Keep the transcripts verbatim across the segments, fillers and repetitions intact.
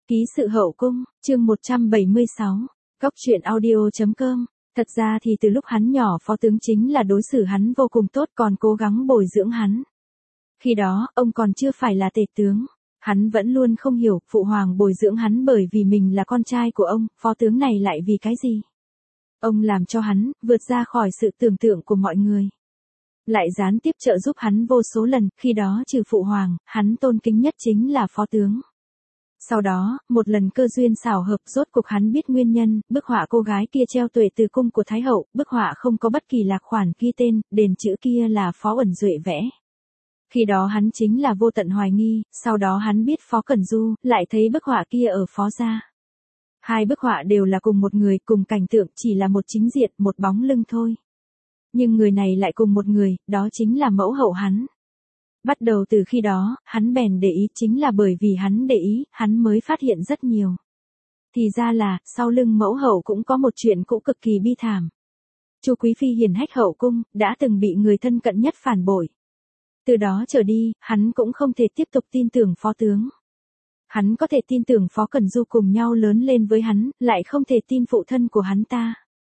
Ký sự hậu cung, chương một trăm bảy mươi sáu, Cốc truyện audio chấm com. Thật ra thì từ lúc hắn nhỏ phó tướng chính là đối xử hắn vô cùng tốt, còn cố gắng bồi dưỡng hắn. Khi đó, ông còn chưa phải là tể tướng. Hắn vẫn luôn không hiểu, phụ hoàng bồi dưỡng hắn bởi vì mình là con trai của ông, phó tướng này lại vì cái gì? Ông làm cho hắn, vượt ra khỏi sự tưởng tượng của mọi người. Lại gián tiếp trợ giúp hắn vô số lần, khi đó trừ phụ hoàng, hắn tôn kính nhất chính là phó tướng. Sau đó, một lần cơ duyên xảo hợp rốt cục hắn biết nguyên nhân, bức họa cô gái kia treo tuệ từ cung của Thái hậu, bức họa không có bất kỳ lạc khoản ghi tên, đền chữ kia là Phó Uẩn Duệ vẽ. Khi đó hắn chính là vô tận hoài nghi, sau đó hắn biết Phó Cẩn Du, lại thấy bức họa kia ở Phó gia. Hai bức họa đều là cùng một người, cùng cảnh tượng, chỉ là một chính diện, một bóng lưng thôi. Nhưng người này lại cùng một người, đó chính là mẫu hậu hắn. Bắt đầu từ khi đó, hắn bèn để ý, chính là bởi vì hắn để ý, hắn mới phát hiện rất nhiều. Thì ra là, sau lưng mẫu hậu cũng có một chuyện cũ cực kỳ bi thảm. Chu Quý Phi hiền hách hậu cung, đã từng bị người thân cận nhất phản bội. Từ đó trở đi, hắn cũng không thể tiếp tục tin tưởng phó tướng. Hắn có thể tin tưởng Phó Cẩn Du cùng nhau lớn lên với hắn, lại không thể tin phụ thân của hắn ta.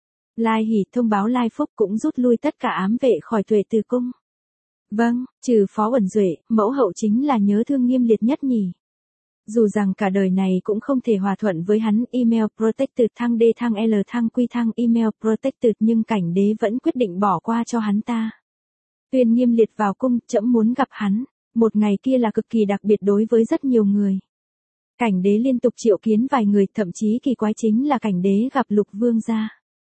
Lai Hỷ thông báo Lai Phúc cũng rút lui tất cả ám vệ khỏi tuệ từ cung. Vâng, trừ Phó Uẩn Duệ, mẫu hậu chính là nhớ thương nghiêm liệt nhất nhỉ. Dù rằng cả đời này cũng không thể hòa thuận với hắn, email protected thăng D thăng L thăng Q thăng email protected, nhưng cảnh đế vẫn quyết định bỏ qua cho hắn ta. Tuyên nghiêm liệt vào cung, trẫm muốn gặp hắn. Một ngày kia là cực kỳ đặc biệt đối với rất nhiều người. Cảnh đế liên tục triệu kiến vài người, thậm chí kỳ quái chính là cảnh đế gặp Lục Vương gia.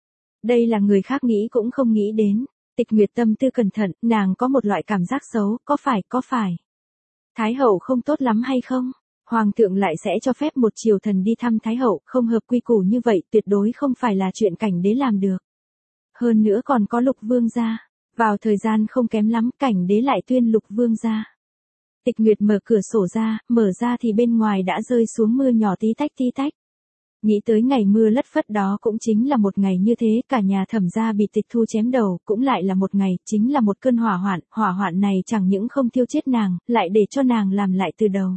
Đây là người khác nghĩ cũng không nghĩ đến. Tịch Nguyệt tâm tư cẩn thận, nàng có một loại cảm giác xấu, có phải, có phải. Thái hậu không tốt lắm hay không? Hoàng thượng lại sẽ cho phép một triều thần đi thăm Thái hậu, không hợp quy củ như vậy, tuyệt đối không phải là chuyện cảnh đế làm được. Hơn nữa còn có Lục Vương gia. Vào thời gian không kém lắm, cảnh đế lại tuyên Lục Vương gia. Tịch Nguyệt mở cửa sổ ra, mở ra thì bên ngoài đã rơi xuống mưa nhỏ tí tách tí tách. Nghĩ tới ngày mưa lất phất đó cũng chính là một ngày như thế, cả nhà Thẩm gia bị tịch thu chém đầu, cũng lại là một ngày, chính là một cơn hỏa hoạn, hỏa hoạn này chẳng những không thiêu chết nàng, lại để cho nàng làm lại từ đầu.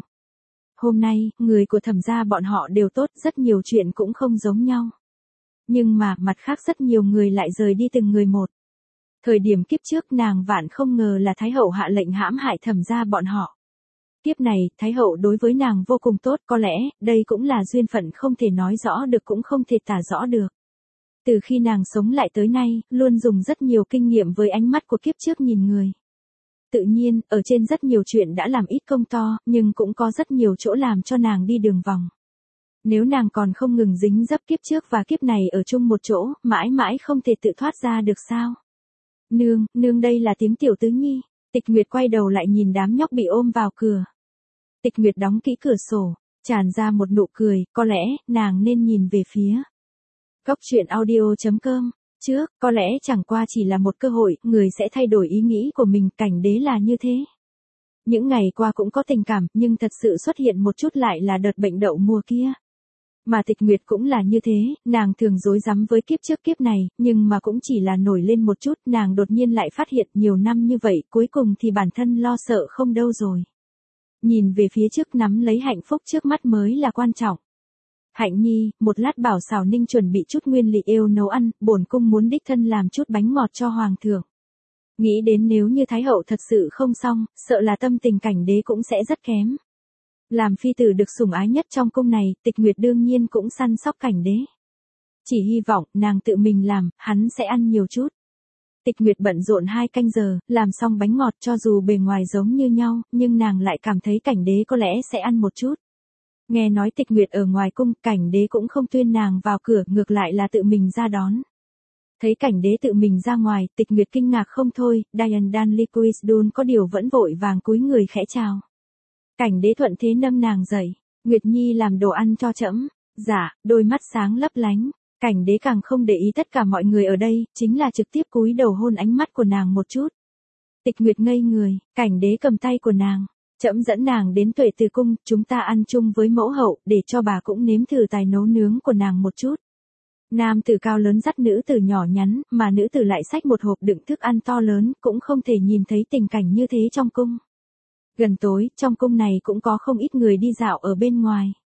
Hôm nay, người của Thẩm gia bọn họ đều tốt, rất nhiều chuyện cũng không giống nhau. Nhưng mà, mặt khác rất nhiều người lại rời đi từng người một. Thời điểm kiếp trước nàng vạn không ngờ là Thái hậu hạ lệnh hãm hại Thẩm gia bọn họ. Kiếp này, Thái hậu đối với nàng vô cùng tốt, có lẽ, đây cũng là duyên phận không thể nói rõ được cũng không thể tả rõ được. Từ khi nàng sống lại tới nay, luôn dùng rất nhiều kinh nghiệm với ánh mắt của kiếp trước nhìn người. Tự nhiên, ở trên rất nhiều chuyện đã làm ít công to, nhưng cũng có rất nhiều chỗ làm cho nàng đi đường vòng. Nếu nàng còn không ngừng dính dấp kiếp trước và kiếp này ở chung một chỗ, mãi mãi không thể tự thoát ra được sao? Nương, nương đây là tiếng tiểu tứ nhi. Tịch Nguyệt quay đầu lại nhìn đám nhóc bị ôm vào cửa. Tịch Nguyệt đóng kỹ cửa sổ, tràn ra một nụ cười, có lẽ, nàng nên nhìn về phía Cốc truyện audio chấm com. Trước, có lẽ chẳng qua chỉ là một cơ hội, người sẽ thay đổi ý nghĩ của mình, cảnh đế là như thế. Những ngày qua cũng có tình cảm, nhưng thật sự xuất hiện một chút lại là đợt bệnh đậu mùa kia. Mà Tịch Nguyệt cũng là như thế, nàng thường dối rắm với kiếp trước kiếp này, nhưng mà cũng chỉ là nổi lên một chút, nàng đột nhiên lại phát hiện nhiều năm như vậy, cuối cùng thì bản thân lo sợ không đâu rồi. Nhìn về phía trước, nắm lấy hạnh phúc trước mắt mới là quan trọng. Hạnh nhi, một lát bảo xảo ninh chuẩn bị chút nguyên liệu yêu nấu ăn, bổn cung muốn đích thân làm chút bánh ngọt cho hoàng thượng. Nghĩ đến nếu như Thái hậu thật sự không xong, sợ là tâm tình cảnh đế cũng sẽ rất kém. Làm phi tử được sủng ái nhất trong cung này, Tịch Nguyệt đương nhiên cũng săn sóc cảnh đế. Chỉ hy vọng, nàng tự mình làm, hắn sẽ ăn nhiều chút. Tịch Nguyệt bận rộn hai canh giờ, làm xong bánh ngọt, cho dù bề ngoài giống như nhau, nhưng nàng lại cảm thấy cảnh đế có lẽ sẽ ăn một chút. Nghe nói Tịch Nguyệt ở ngoài cung, cảnh đế cũng không tuyên nàng vào cửa, ngược lại là tự mình ra đón. Thấy cảnh đế tự mình ra ngoài, Tịch Nguyệt kinh ngạc không thôi, Diane Danliquisdun có điều vẫn vội vàng cúi người khẽ chào. Cảnh đế thuận thế nâng nàng dậy, Nguyệt Nhi làm đồ ăn cho trẫm. Dạ, đôi mắt sáng lấp lánh. Cảnh đế càng không để ý tất cả mọi người ở đây, chính là trực tiếp cúi đầu hôn ánh mắt của nàng một chút. Tịch Nguyệt ngây người, cảnh đế cầm tay của nàng. Trẫm dẫn nàng đến tuệ từ cung, chúng ta ăn chung với mẫu hậu, để cho bà cũng nếm thử tài nấu nướng của nàng một chút. Nam tử cao lớn dắt nữ tử nhỏ nhắn, mà nữ tử lại xách một hộp đựng thức ăn to lớn, cũng không thể nhìn thấy tình cảnh như thế trong cung. Gần tối, trong cung này cũng có không ít người đi dạo ở bên ngoài.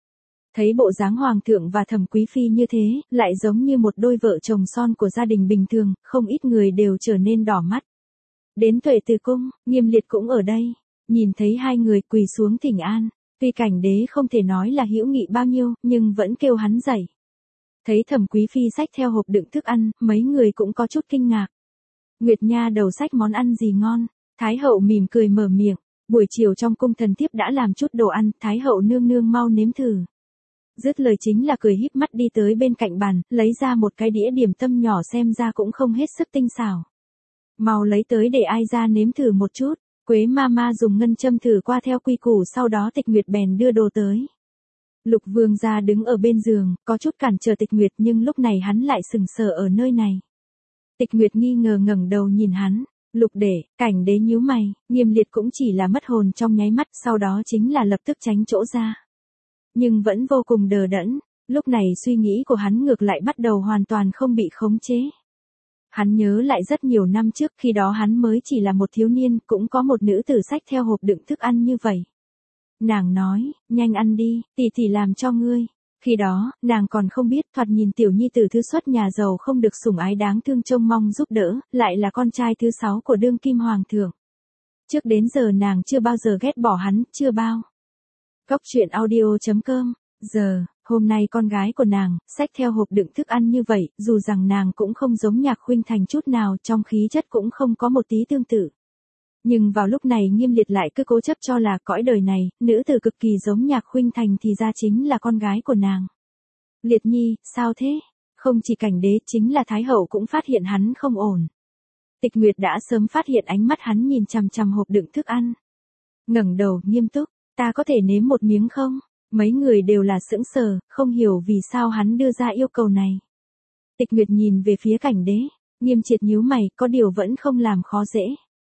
Thấy bộ dáng hoàng thượng và Thẩm Quý Phi như thế, lại giống như một đôi vợ chồng son của gia đình bình thường, không ít người đều trở nên đỏ mắt. Đến Tuệ Từ Cung, Nghiêm Liệt cũng ở đây, nhìn thấy hai người quỳ xuống thỉnh an, tuy Cảnh Đế không thể nói là hữu nghị bao nhiêu, nhưng vẫn kêu hắn dậy. Thấy Thẩm Quý Phi xách theo hộp đựng thức ăn, mấy người cũng có chút kinh ngạc. Nguyệt Nha đầu xách món ăn gì ngon? Thái hậu mỉm cười mở miệng, buổi chiều trong cung thần thiếp đã làm chút đồ ăn, Thái hậu nương nương mau nếm thử. Dứt lời chính là cười híp mắt đi tới bên cạnh bàn, lấy ra một cái đĩa điểm tâm nhỏ xem ra cũng không hết sức tinh xảo. Mau lấy tới để ai ra nếm thử một chút. Quế ma ma dùng ngân châm thử qua theo quy củ, sau đó Tịch Nguyệt bèn đưa đồ tới. Lục Vương gia đứng ở bên giường, có chút cản trở Tịch Nguyệt, nhưng lúc này hắn lại sừng sờ ở nơi này. Tịch Nguyệt nghi ngờ ngẩng đầu nhìn hắn. Lục Đệ, Cảnh Đế nhíu mày, Nghiêm Liệt cũng chỉ là mất hồn trong nháy mắt, sau đó chính là lập tức tránh chỗ ra. Nhưng vẫn vô cùng đờ đẫn, lúc này suy nghĩ của hắn ngược lại bắt đầu hoàn toàn không bị khống chế. Hắn nhớ lại rất nhiều năm trước, khi đó hắn mới chỉ là một thiếu niên, cũng có một nữ tử xách theo hộp đựng thức ăn như vậy. Nàng nói, nhanh ăn đi, tỷ tỷ làm cho ngươi. Khi đó, nàng còn không biết, thoạt nhìn tiểu nhi tử thứ xuất nhà giàu không được sủng ái đáng thương trông mong giúp đỡ, lại là con trai thứ sáu của đương kim hoàng thượng. Trước đến giờ nàng chưa bao giờ ghét bỏ hắn, chưa bao. Góc truyện audio chấm com, giờ, hôm nay con gái của nàng, xách theo hộp đựng thức ăn như vậy, dù rằng nàng cũng không giống Nhạc Khuynh Thành chút nào, trong khí chất cũng không có một tí tương tự. Nhưng vào lúc này Nghiêm Liệt lại cứ cố chấp cho là cõi đời này, nữ tử cực kỳ giống Nhạc Khuynh Thành thì ra chính là con gái của nàng. Liệt nhi, sao thế? Không chỉ Cảnh Đế, chính là Thái hậu cũng phát hiện hắn không ổn. Tịch Nguyệt đã sớm phát hiện ánh mắt hắn nhìn chằm chằm hộp đựng thức ăn. Ngẩng đầu, nghiêm túc, ta có thể nếm một miếng không? Mấy người đều là sững sờ, không hiểu vì sao hắn đưa ra yêu cầu này. Tịch Nguyệt nhìn về phía Cảnh Đế, Nghiêm Triệt nhíu mày, có điều vẫn không làm khó dễ.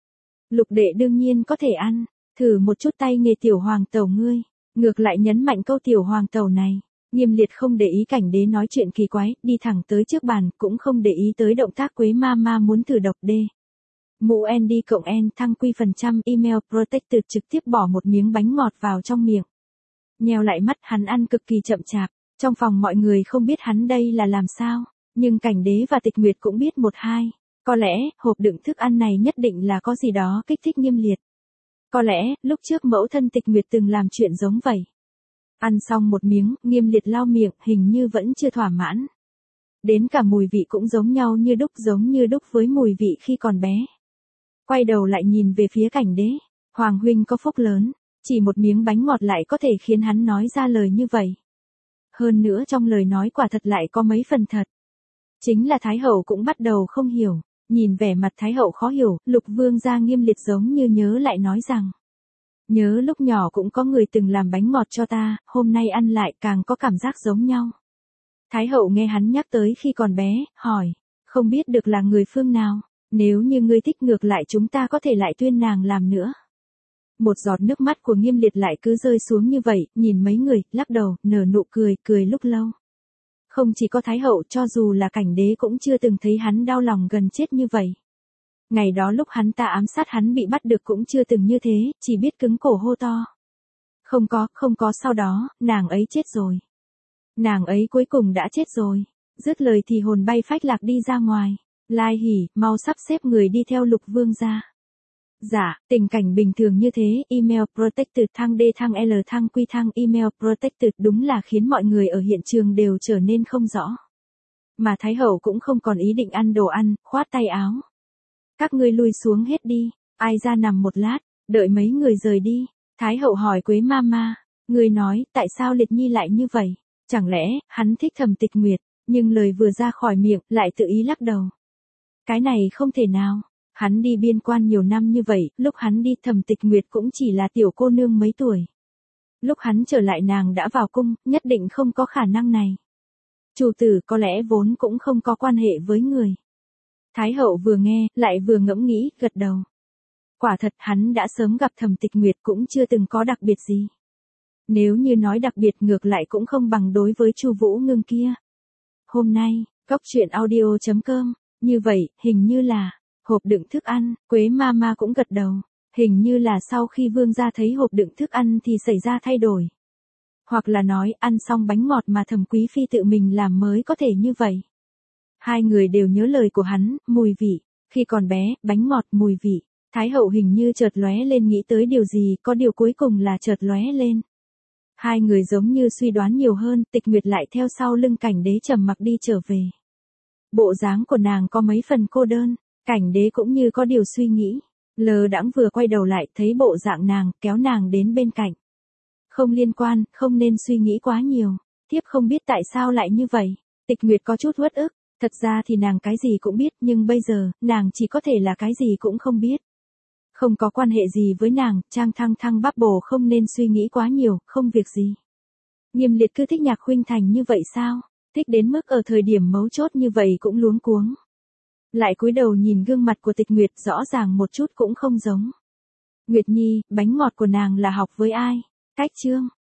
Lục Đệ đương nhiên có thể ăn, thử một chút tay nghề tiểu hoàng tẩu ngươi, ngược lại nhấn mạnh câu tiểu hoàng tẩu này. Nghiêm Liệt không để ý Cảnh Đế nói chuyện kỳ quái, đi thẳng tới trước bàn, cũng không để ý tới động tác Quế ma ma muốn thử độc đê. Mũ en đi cộng en thăng quy phần trăm email protected trực tiếp bỏ một miếng bánh ngọt vào trong miệng. Nheo lại mắt, hắn ăn cực kỳ chậm chạp, trong phòng mọi người không biết hắn đây là làm sao, nhưng Cảnh Đế và Tịch Nguyệt cũng biết một hai, có lẽ, hộp đựng thức ăn này nhất định là có gì đó kích thích Nghiêm Liệt. Có lẽ, lúc trước mẫu thân Tịch Nguyệt từng làm chuyện giống vậy. Ăn xong một miếng, Nghiêm Liệt lau miệng, hình như vẫn chưa thỏa mãn. Đến cả mùi vị cũng giống nhau như đúc, giống như đúc với mùi vị khi còn bé. Quay đầu lại nhìn về phía Cảnh Đế, Hoàng huynh có phúc lớn, chỉ một miếng bánh ngọt lại có thể khiến hắn nói ra lời như vậy. Hơn nữa trong lời nói quả thật lại có mấy phần thật. Chính là Thái hậu cũng bắt đầu không hiểu, nhìn vẻ mặt Thái hậu khó hiểu, Lục Vương gia Nghiêm Liệt giống như nhớ lại nói rằng. Nhớ lúc nhỏ cũng có người từng làm bánh ngọt cho ta, hôm nay ăn lại càng có cảm giác giống nhau. Thái hậu nghe hắn nhắc tới khi còn bé, hỏi, không biết được là người phương nào, nếu như ngươi thích ngược lại chúng ta có thể lại tuyên nàng làm nữa. Một giọt nước mắt của Nghiêm Liệt lại cứ rơi xuống như vậy, nhìn mấy người, lắc đầu, nở nụ cười, cười lúc lâu. Không chỉ có Thái hậu, cho dù là Cảnh Đế cũng chưa từng thấy hắn đau lòng gần chết như vậy. Ngày đó lúc hắn ta ám sát hắn bị bắt được cũng chưa từng như thế, chỉ biết cứng cổ hô to. Không có, không có, sau đó, nàng ấy chết rồi. Nàng ấy cuối cùng đã chết rồi. Dứt lời thì hồn bay phách lạc đi ra ngoài. Lai hỉ, mau sắp xếp người đi theo Lục Vương gia. Dạ, tình cảnh bình thường như thế, email protected thăng D thăng L thăng Q thăng email protected đúng là khiến mọi người ở hiện trường đều trở nên không rõ. Mà Thái hậu cũng không còn ý định ăn đồ ăn, khoát tay áo. Các ngươi lui xuống hết đi, ai ra nằm một lát, đợi mấy người rời đi. Thái hậu hỏi Quế ma ma, người nói, tại sao Liệt nhi lại như vậy? Chẳng lẽ, hắn thích Thẩm Tịch Nguyệt, nhưng lời vừa ra khỏi miệng, lại tự ý lắc đầu. Cái này không thể nào, hắn đi biên quan nhiều năm như vậy, lúc hắn đi Thẩm Tịch Nguyệt cũng chỉ là tiểu cô nương mấy tuổi. Lúc hắn trở lại nàng đã vào cung, nhất định không có khả năng này. Chủ tử có lẽ vốn cũng không có quan hệ với người. Thái hậu vừa nghe, lại vừa ngẫm nghĩ, gật đầu. Quả thật hắn đã sớm gặp Thẩm Tịch Nguyệt cũng chưa từng có đặc biệt gì. Nếu như nói đặc biệt ngược lại cũng không bằng đối với Chu Vũ Ngưng kia. Hôm nay, góc truyện audio chấm com, như vậy, hình như là, hộp đựng thức ăn, Quế ma ma cũng gật đầu. Hình như là sau khi vương gia thấy hộp đựng thức ăn thì xảy ra thay đổi. Hoặc là nói ăn xong bánh ngọt mà Thẩm Quý Phi tự mình làm mới có thể như vậy. Hai người đều nhớ lời của hắn, mùi vị. Khi còn bé, bánh ngọt mùi vị. Thái hậu hình như chợt lóe lên nghĩ tới điều gì, có điều cuối cùng là chợt lóe lên. Hai người giống như suy đoán nhiều hơn, Tịch Nguyệt lại theo sau lưng Cảnh Đế trầm mặc đi trở về. Bộ dáng của nàng có mấy phần cô đơn, Cảnh Đế cũng như có điều suy nghĩ. Lờ đãng vừa quay đầu lại thấy bộ dạng nàng, kéo nàng đến bên cạnh. Không liên quan, không nên suy nghĩ quá nhiều. Thiếp không biết tại sao lại như vậy. Tịch Nguyệt có chút uất ức, thật ra thì nàng cái gì cũng biết, nhưng bây giờ, nàng chỉ có thể là cái gì cũng không biết. Không có quan hệ gì với nàng, Trang Thăng Thăng bắp bồ không nên suy nghĩ quá nhiều, không việc gì. Nghiêm Liệt cứ thích Nhạc Khuynh Thành như vậy sao? Thích đến mức ở thời điểm mấu chốt như vậy cũng luống cuống. Lại cúi đầu nhìn gương mặt của Tịch Nguyệt rõ ràng một chút cũng không giống. Nguyệt Nhi, bánh ngọt của nàng là học với ai? Cách Trương,